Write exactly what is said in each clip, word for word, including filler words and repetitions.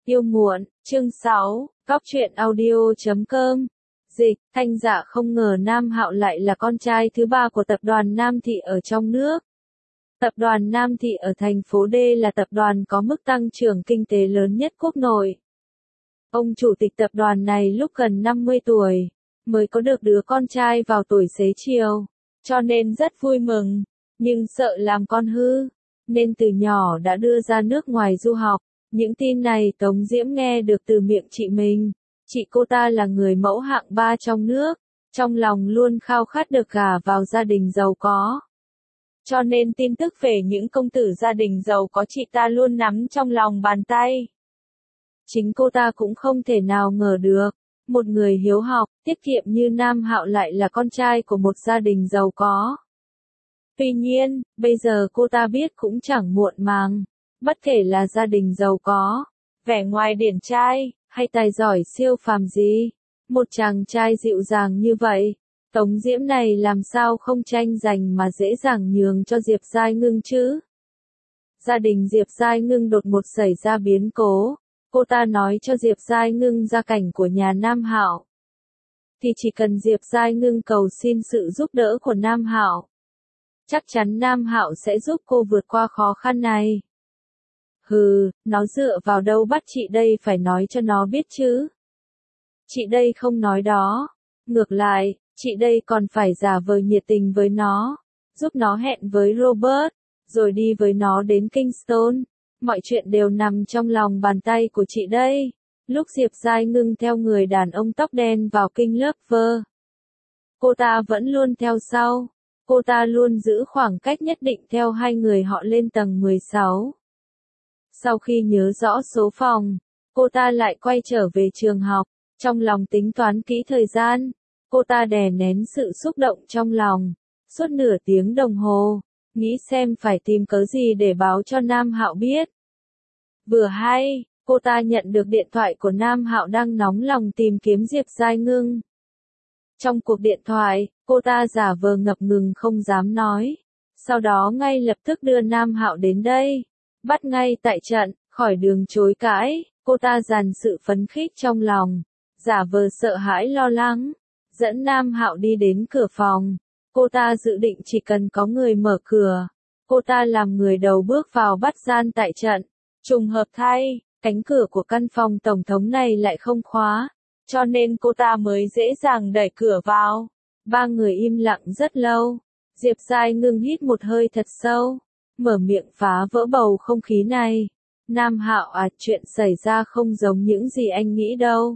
Yêu muộn, chương sáu, Góc truyện audio chấm com. Dịch, Thanh Dạ không ngờ Nam Hạo lại là con trai thứ ba của tập đoàn Nam Thị ở trong nước. Tập đoàn Nam Thị ở thành phố D là tập đoàn có mức tăng trưởng kinh tế lớn nhất quốc nội. Ông chủ tịch tập đoàn này lúc gần năm mươi tuổi, mới có được đứa con trai vào tuổi xế chiều, cho nên rất vui mừng, nhưng sợ làm con hư, nên từ nhỏ đã đưa ra nước ngoài du học. Những tin này Tống Diễm nghe được từ miệng chị mình. Chị cô ta là người mẫu hạng ba trong nước, trong lòng luôn khao khát được gả vào gia đình giàu có. Cho nên tin tức về những công tử gia đình giàu có chị ta luôn nắm trong lòng bàn tay. Chính cô ta cũng không thể nào ngờ được, một người hiếu học, tiết kiệm như Nam Hạo lại là con trai của một gia đình giàu có. Tuy nhiên, bây giờ cô ta biết cũng chẳng muộn màng. Bất kể là gia đình giàu có, vẻ ngoài điển trai, hay tài giỏi siêu phàm gì, một chàng trai dịu dàng như vậy, Tống Diễm này làm sao không tranh giành mà dễ dàng nhường cho Diệp Giai Ngưng chứ? Gia đình Diệp Giai Ngưng đột ngột xảy ra biến cố, cô ta nói cho Diệp Giai Ngưng gia cảnh của nhà Nam Hạo. Thì chỉ cần Diệp Giai Ngưng cầu xin sự giúp đỡ của Nam Hạo, chắc chắn Nam Hạo sẽ giúp cô vượt qua khó khăn này. Hừ, nó dựa vào đâu bắt chị đây phải nói cho nó biết chứ? Chị đây không nói đó. Ngược lại, chị đây còn phải giả vờ nhiệt tình với nó, giúp nó hẹn với Robert, rồi đi với nó đến Kingston. Mọi chuyện đều nằm trong lòng bàn tay của chị đây. Lúc Diệp Giai Ngưng theo người đàn ông tóc đen vào King Lover, cô ta vẫn luôn theo sau. Cô ta luôn giữ khoảng cách nhất định theo hai người họ lên tầng mười sáu. Sau khi nhớ rõ số phòng, cô ta lại quay trở về trường học, trong lòng tính toán kỹ thời gian. Cô ta đè nén sự xúc động trong lòng, suốt nửa tiếng đồng hồ, nghĩ xem phải tìm cớ gì để báo cho Nam Hạo biết. Vừa hay, cô ta nhận được điện thoại của Nam Hạo đang nóng lòng tìm kiếm Diệp Giai Ngưng. Trong cuộc điện thoại, cô ta giả vờ ngập ngừng không dám nói, sau đó ngay lập tức đưa Nam Hạo đến đây. Bắt ngay tại trận, khỏi đường chối cãi, cô ta dàn sự phấn khích trong lòng, giả vờ sợ hãi lo lắng, dẫn Nam Hạo đi đến cửa phòng. Cô ta dự định chỉ cần có người mở cửa, cô ta làm người đầu bước vào bắt gian tại trận. Trùng hợp thay, cánh cửa của căn phòng tổng thống này lại không khóa, cho nên cô ta mới dễ dàng đẩy cửa vào. Ba người im lặng rất lâu, Diệp Giai Ngưng hít một hơi thật sâu, mở miệng phá vỡ bầu không khí này. Nam Hạo à, chuyện xảy ra không giống những gì anh nghĩ đâu.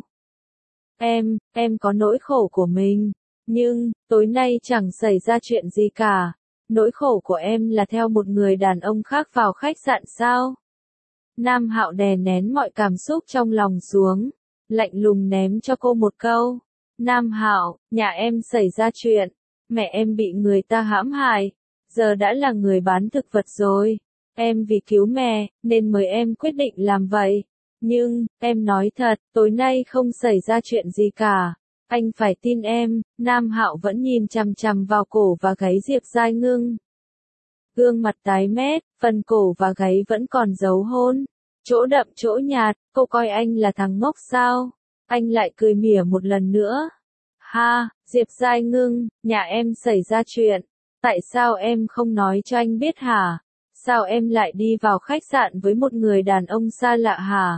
Em, em có nỗi khổ của mình, nhưng, tối nay chẳng xảy ra chuyện gì cả. Nỗi khổ của em là theo một người đàn ông khác vào khách sạn sao? Nam Hạo đè nén mọi cảm xúc trong lòng xuống, lạnh lùng ném cho cô một câu. Nam Hạo, nhà em xảy ra chuyện, mẹ em bị người ta hãm hại. Giờ đã là người bán thực vật rồi. Em vì cứu mẹ, nên mới em quyết định làm vậy. Nhưng, em nói thật, tối nay không xảy ra chuyện gì cả. Anh phải tin em. Nam Hạo vẫn nhìn chằm chằm vào cổ và gáy Diệp Giai Ngưng. Gương mặt tái mét, phần cổ và gáy vẫn còn dấu hôn. Chỗ đậm chỗ nhạt, cô coi anh là thằng ngốc sao? Anh lại cười mỉa một lần nữa. Ha, Diệp Giai Ngưng, nhà em xảy ra chuyện. Tại sao em không nói cho anh biết hả? Sao em lại đi vào khách sạn với một người đàn ông xa lạ hả?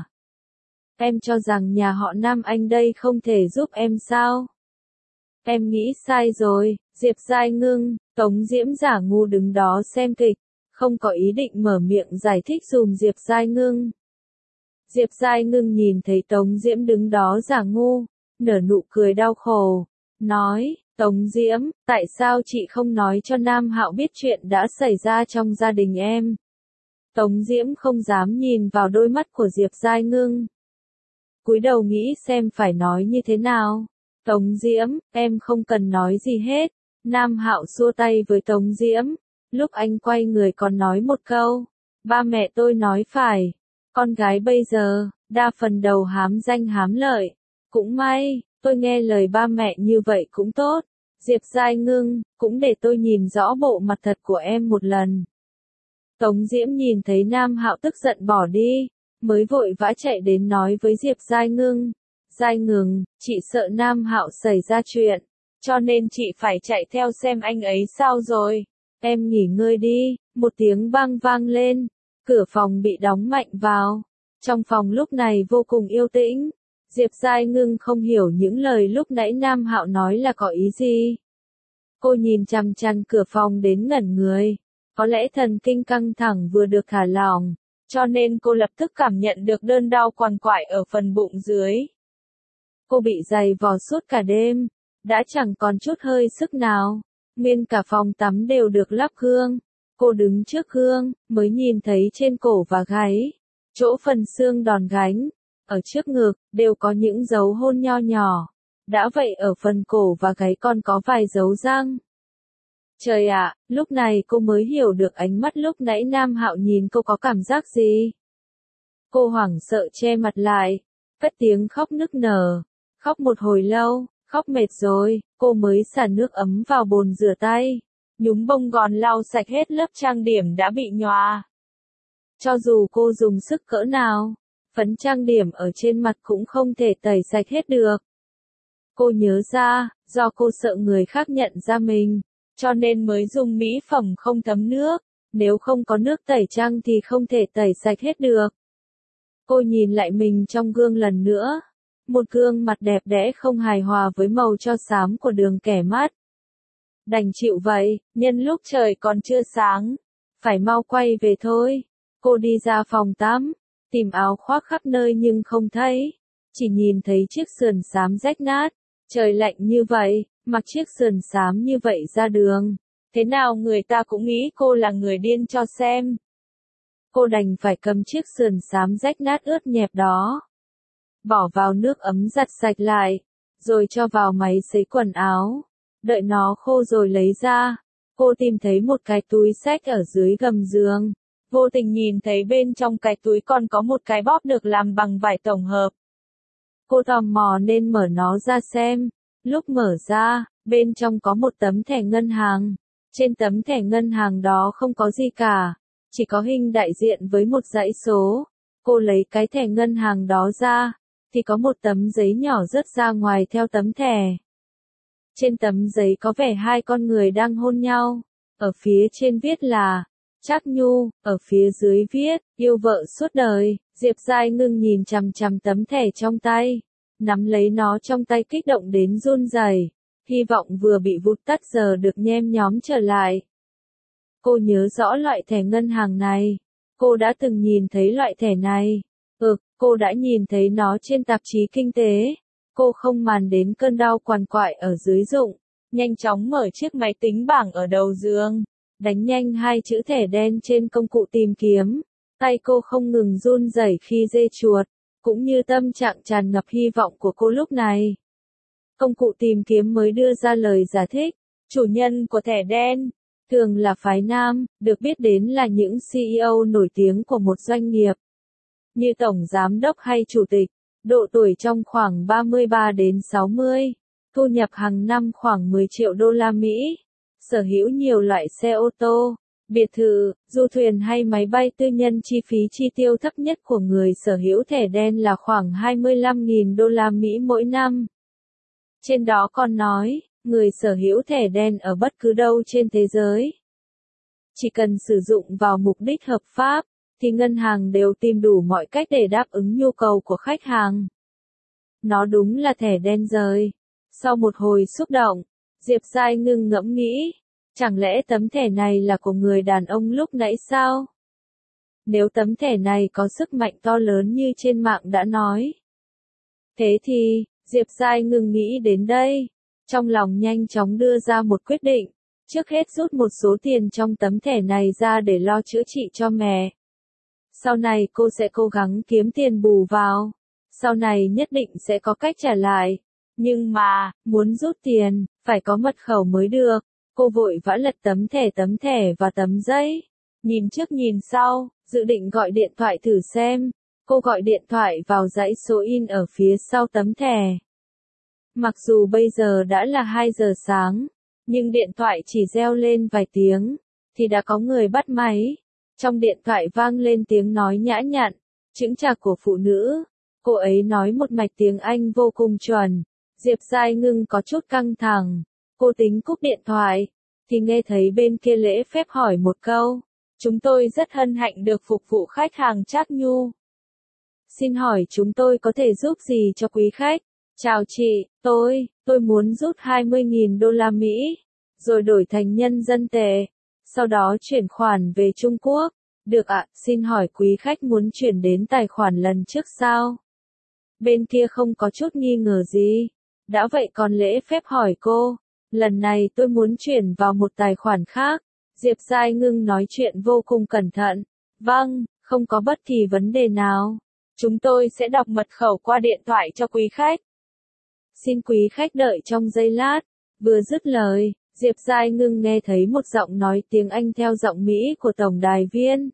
Em cho rằng nhà họ Nam Anh đây không thể giúp em sao? Em nghĩ sai rồi, Diệp Giai Ngưng. Tống Diễm giả ngu đứng đó xem kịch, không có ý định mở miệng giải thích dùm Diệp Giai Ngưng. Diệp Giai Ngưng nhìn thấy Tống Diễm đứng đó giả ngu, nở nụ cười đau khổ, nói, Tống Diễm, tại sao chị không nói cho Nam Hạo biết chuyện đã xảy ra trong gia đình em? Tống Diễm không dám nhìn vào đôi mắt của Diệp Giai Ngưng. Cúi đầu nghĩ xem phải nói như thế nào. Tống Diễm, em không cần nói gì hết. Nam Hạo xua tay với Tống Diễm. Lúc anh quay người còn nói một câu. Ba mẹ tôi nói phải. Con gái bây giờ, đa phần đầu hám danh hám lợi. Cũng may, tôi nghe lời ba mẹ như vậy cũng tốt. Diệp Giai Ngưng, cũng để tôi nhìn rõ bộ mặt thật của em một lần. Tống Diễm nhìn thấy Nam Hạo tức giận bỏ đi, mới vội vã chạy đến nói với Diệp Giai Ngưng. Giai Ngưng, chị sợ Nam Hạo xảy ra chuyện, cho nên chị phải chạy theo xem anh ấy sao rồi. Em nghỉ ngơi đi, một tiếng bang vang lên, cửa phòng bị đóng mạnh vào. Trong phòng lúc này vô cùng yên tĩnh. Diệp Giai Ngưng không hiểu những lời lúc nãy Nam Hạo nói là có ý gì. Cô nhìn chằm chằm cửa phòng đến ngẩn người. Có lẽ thần kinh căng thẳng vừa được thả lỏng, cho nên cô lập tức cảm nhận được cơn đau quằn quại ở phần bụng dưới. Cô bị giày vò suốt cả đêm, đã chẳng còn chút hơi sức nào. Nguyên cả phòng tắm đều được lắp gương. Cô đứng trước gương, mới nhìn thấy trên cổ và gáy, chỗ phần xương đòn gánh, ở trước ngực, đều có những dấu hôn nho nhỏ. Đã vậy ở phần cổ và gáy còn có vài dấu răng. Trời ạ, lúc này cô mới hiểu được ánh mắt lúc nãy Nam Hạo nhìn cô có cảm giác gì. Cô hoảng sợ che mặt lại, cất tiếng khóc nức nở. Khóc một hồi lâu, khóc mệt rồi, cô mới xả nước ấm vào bồn rửa tay. Nhúng bông gòn lau sạch hết lớp trang điểm đã bị nhòa. Cho dù cô dùng sức cỡ nào, phấn trang điểm ở trên mặt cũng không thể tẩy sạch hết được. Cô nhớ ra, do cô sợ người khác nhận ra mình, cho nên mới dùng mỹ phẩm không thấm nước, nếu không có nước tẩy trang thì không thể tẩy sạch hết được. Cô nhìn lại mình trong gương lần nữa, một gương mặt đẹp đẽ không hài hòa với màu cho xám của đường kẻ mắt. Đành chịu vậy, nhân lúc trời còn chưa sáng, phải mau quay về thôi. Cô đi ra phòng tắm, tìm áo khoác khắp nơi nhưng không thấy, chỉ nhìn thấy chiếc sườn xám rách nát. Trời lạnh như vậy, mặc chiếc sườn xám như vậy ra đường, thế nào người ta cũng nghĩ cô là người điên cho xem. Cô đành phải cầm chiếc sườn xám rách nát ướt nhẹp đó, bỏ vào nước ấm giặt sạch lại, rồi cho vào máy sấy quần áo, đợi nó khô rồi lấy ra. Cô tìm thấy một cái túi xách ở dưới gầm giường, vô tình nhìn thấy bên trong cái túi còn có một cái bóp được làm bằng vải tổng hợp. Cô tò mò nên mở nó ra xem, lúc mở ra, bên trong có một tấm thẻ ngân hàng. Trên tấm thẻ ngân hàng đó không có gì cả, chỉ có hình đại diện với một dãy số. Cô lấy cái thẻ ngân hàng đó ra, thì có một tấm giấy nhỏ rớt ra ngoài theo tấm thẻ. Trên tấm giấy có vẻ hai con người đang hôn nhau, ở phía trên viết là Trác Nhu, ở phía dưới viết yêu vợ suốt đời. Diệp Giai Ngưng nhìn chằm chằm tấm thẻ trong tay, nắm lấy nó trong tay kích động đến run rẩy, hy vọng vừa bị vụt tắt giờ được nhem nhóm trở lại. Cô nhớ rõ loại thẻ ngân hàng này, cô đã từng nhìn thấy loại thẻ này. Ừ, cô đã nhìn thấy nó trên tạp chí kinh tế. Cô không màng đến cơn đau quằn quại ở dưới rụng, nhanh chóng mở chiếc máy tính bảng ở đầu giường, đánh nhanh hai chữ thẻ đen trên công cụ tìm kiếm. Tay cô không ngừng run rẩy khi dê chuột, cũng như tâm trạng tràn ngập hy vọng của cô lúc này. Công cụ tìm kiếm mới đưa ra lời giải thích, chủ nhân của thẻ đen, thường là phái nam, được biết đến là những xê e ô nổi tiếng của một doanh nghiệp, như tổng giám đốc hay chủ tịch, độ tuổi trong khoảng ba mươi ba đến sáu mươi, thu nhập hàng năm khoảng mười triệu đô la Mỹ, sở hữu nhiều loại xe ô tô, biệt thự, du thuyền hay máy bay tư nhân. Chi phí chi tiêu thấp nhất của người sở hữu thẻ đen là khoảng hai mươi lăm nghìn đô la Mỹ mỗi năm. Trên đó còn nói, người sở hữu thẻ đen ở bất cứ đâu trên thế giới, chỉ cần sử dụng vào mục đích hợp pháp, thì ngân hàng đều tìm đủ mọi cách để đáp ứng nhu cầu của khách hàng. Nó đúng là thẻ đen rồi. Sau một hồi xúc động, Diệp Giai Ngưng ngẫm nghĩ, chẳng lẽ tấm thẻ này là của người đàn ông lúc nãy sao? Nếu tấm thẻ này có sức mạnh to lớn như trên mạng đã nói, thế thì, Diệp Giai Ngưng nghĩ đến đây, trong lòng nhanh chóng đưa ra một quyết định, trước hết rút một số tiền trong tấm thẻ này ra để lo chữa trị cho mẹ. Sau này cô sẽ cố gắng kiếm tiền bù vào, sau này nhất định sẽ có cách trả lại. Nhưng mà, muốn rút tiền, phải có mật khẩu mới được. Cô vội vã lật tấm thẻ tấm thẻ và tấm giấy, nhìn trước nhìn sau, dự định gọi điện thoại thử xem. Cô gọi điện thoại vào dãy số in ở phía sau tấm thẻ. Mặc dù bây giờ đã là hai giờ sáng, nhưng điện thoại chỉ reo lên vài tiếng, thì đã có người bắt máy. Trong điện thoại vang lên tiếng nói nhã nhặn, chững chạc của phụ nữ. Cô ấy nói một mạch tiếng Anh vô cùng chuẩn. Diệp Giai Ngưng có chút căng thẳng. Cô tính cúp điện thoại, thì nghe thấy bên kia lễ phép hỏi một câu. Chúng tôi rất hân hạnh được phục vụ khách hàng Trác Nhu. Xin hỏi chúng tôi có thể giúp gì cho quý khách? Chào chị, tôi, tôi muốn rút hai mươi nghìn đô la Mỹ, rồi đổi thành nhân dân tệ, sau đó chuyển khoản về Trung Quốc. Được ạ, xin hỏi quý khách muốn chuyển đến tài khoản lần trước sao? Bên kia không có chút nghi ngờ gì. Đã vậy còn lễ phép hỏi cô, lần này tôi muốn chuyển vào một tài khoản khác. Diệp Giai Ngưng nói chuyện vô cùng cẩn thận. Vâng, không có bất kỳ vấn đề nào. Chúng tôi sẽ đọc mật khẩu qua điện thoại cho quý khách. Xin quý khách đợi trong giây lát. Vừa dứt lời, Diệp Giai Ngưng nghe thấy một giọng nói tiếng Anh theo giọng Mỹ của tổng đài viên.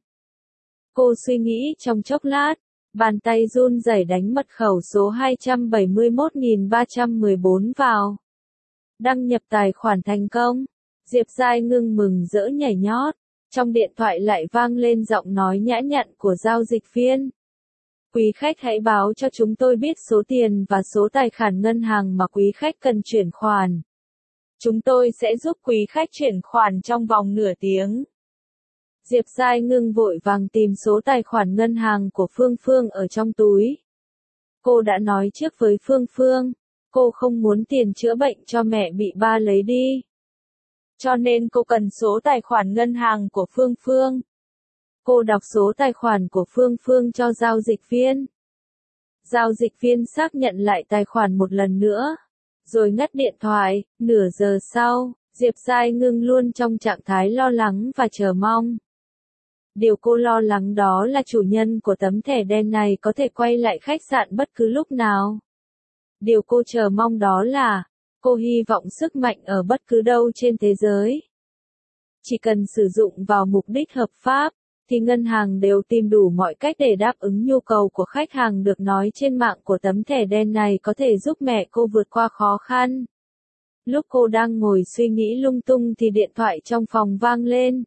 Cô suy nghĩ trong chốc lát, bàn tay run rẩy đánh mật khẩu số hai trăm bảy mươi mốt nghìn ba trăm mười bốn vào. Đăng nhập tài khoản thành công. Diệp Giai Ngưng mừng rỡ nhảy nhót. Trong điện thoại lại vang lên giọng nói nhã nhặn của giao dịch viên. Quý khách hãy báo cho chúng tôi biết số tiền và số tài khoản ngân hàng mà quý khách cần chuyển khoản. Chúng tôi sẽ giúp quý khách chuyển khoản trong vòng nửa tiếng. Diệp Giai Ngưng vội vàng tìm số tài khoản ngân hàng của Phương Phương ở trong túi. Cô đã nói trước với Phương Phương, cô không muốn tiền chữa bệnh cho mẹ bị ba lấy đi. Cho nên cô cần số tài khoản ngân hàng của Phương Phương. Cô đọc số tài khoản của Phương Phương cho giao dịch viên. Giao dịch viên xác nhận lại tài khoản một lần nữa, rồi ngắt điện thoại. Nửa giờ sau, Diệp Giai Ngưng luôn trong trạng thái lo lắng và chờ mong. Điều cô lo lắng đó là chủ nhân của tấm thẻ đen này có thể quay lại khách sạn bất cứ lúc nào. Điều cô chờ mong đó là, cô hy vọng sức mạnh ở bất cứ đâu trên thế giới. Chỉ cần sử dụng vào mục đích hợp pháp, thì ngân hàng đều tìm đủ mọi cách để đáp ứng nhu cầu của khách hàng được nói trên mạng của tấm thẻ đen này có thể giúp mẹ cô vượt qua khó khăn. Lúc cô đang ngồi suy nghĩ lung tung thì điện thoại trong phòng vang lên.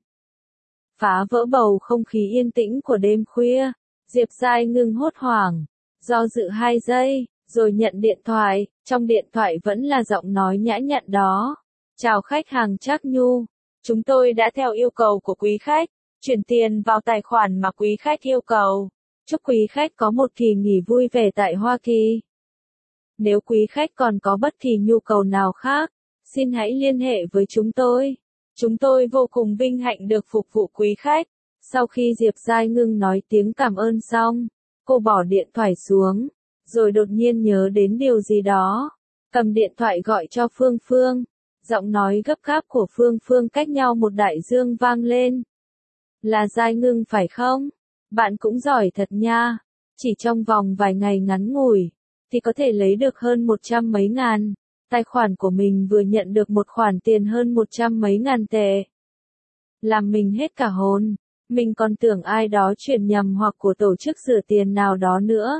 Phá vỡ bầu không khí yên tĩnh của đêm khuya, Diệp Giai Ngưng hốt hoảng, do dự hai giây, rồi nhận điện thoại, trong điện thoại vẫn là giọng nói nhã nhặn đó. Chào khách hàng Trác Nhu, chúng tôi đã theo yêu cầu của quý khách, chuyển tiền vào tài khoản mà quý khách yêu cầu. Chúc quý khách có một kỳ nghỉ vui vẻ tại Hoa Kỳ. Nếu quý khách còn có bất kỳ nhu cầu nào khác, xin hãy liên hệ với chúng tôi. Chúng tôi vô cùng vinh hạnh được phục vụ quý khách. Sau khi Diệp Giai Ngưng nói tiếng cảm ơn xong, cô bỏ điện thoại xuống, rồi đột nhiên nhớ đến điều gì đó. Cầm điện thoại gọi cho Phương Phương. Giọng nói gấp gáp của Phương Phương cách nhau một đại dương vang lên. Là Giai Ngưng phải không? Bạn cũng giỏi thật nha. Chỉ trong vòng vài ngày ngắn ngủi, thì có thể lấy được hơn một trăm mấy ngàn. Tài khoản của mình vừa nhận được một khoản tiền hơn một trăm mấy ngàn tệ. Làm mình hết cả hồn. Mình còn tưởng ai đó chuyển nhầm hoặc của tổ chức rửa tiền nào đó nữa.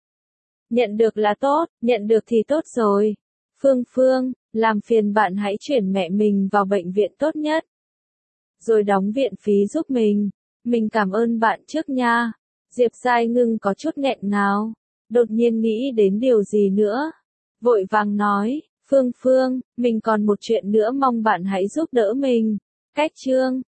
Nhận được là tốt, nhận được thì tốt rồi. Phương Phương, làm phiền bạn hãy chuyển mẹ mình vào bệnh viện tốt nhất. Rồi đóng viện phí giúp mình. Mình cảm ơn bạn trước nha. Diệp Giai Ngưng có chút nghẹn ngào. Đột nhiên nghĩ đến điều gì nữa. Vội vàng nói, Phương Phương, mình còn một chuyện nữa mong bạn hãy giúp đỡ mình. Cách chương